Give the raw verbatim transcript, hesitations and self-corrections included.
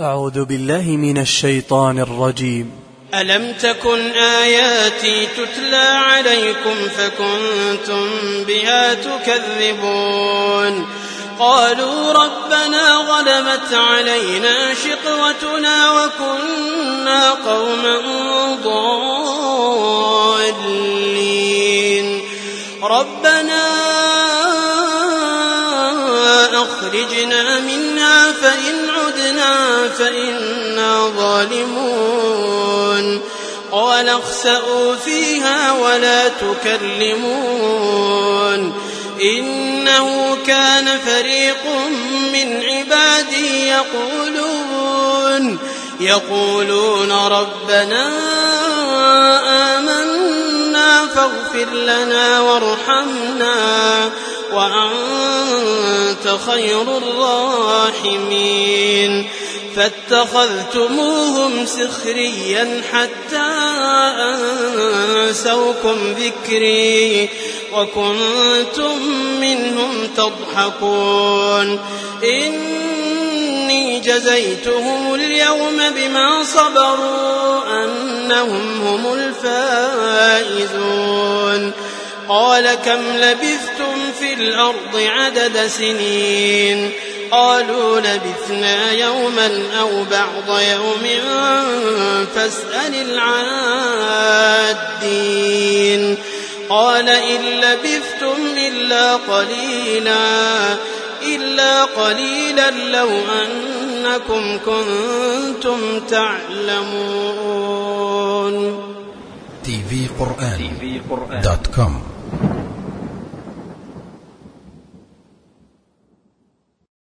أعوذ بالله من الشيطان الرجيم. ألم تكن آياتي تتلى عليكم فكنتم بها تكذبون قالوا ربنا غلبت علينا شقوتنا وكنا قوما ضالين ربنا أخرجنا منها فإن عدنا فإنا ظالمون قال اخسئوا فيها ولا تكلمون إنه كان فريق من عبادي يقولون يقولون ربنا آمنا فاغفر لنا وارحمنا وأنت خير الراحمين فاتخذتموهم سخريا حتى أنسوكم ذكري وكنتم منهم تضحكون إني جزيتهم اليوم بما صبروا أنهم هم الفائزون قال كم لبثتم في الأرض عدد سنين قالوا لبثنا يوما أو بعض يوم فاسأل العادين قال إن لبثتم إلا قليلا إلا قليلا لو أنكم كنتم تعلمون. تي في قرآن دوت كوم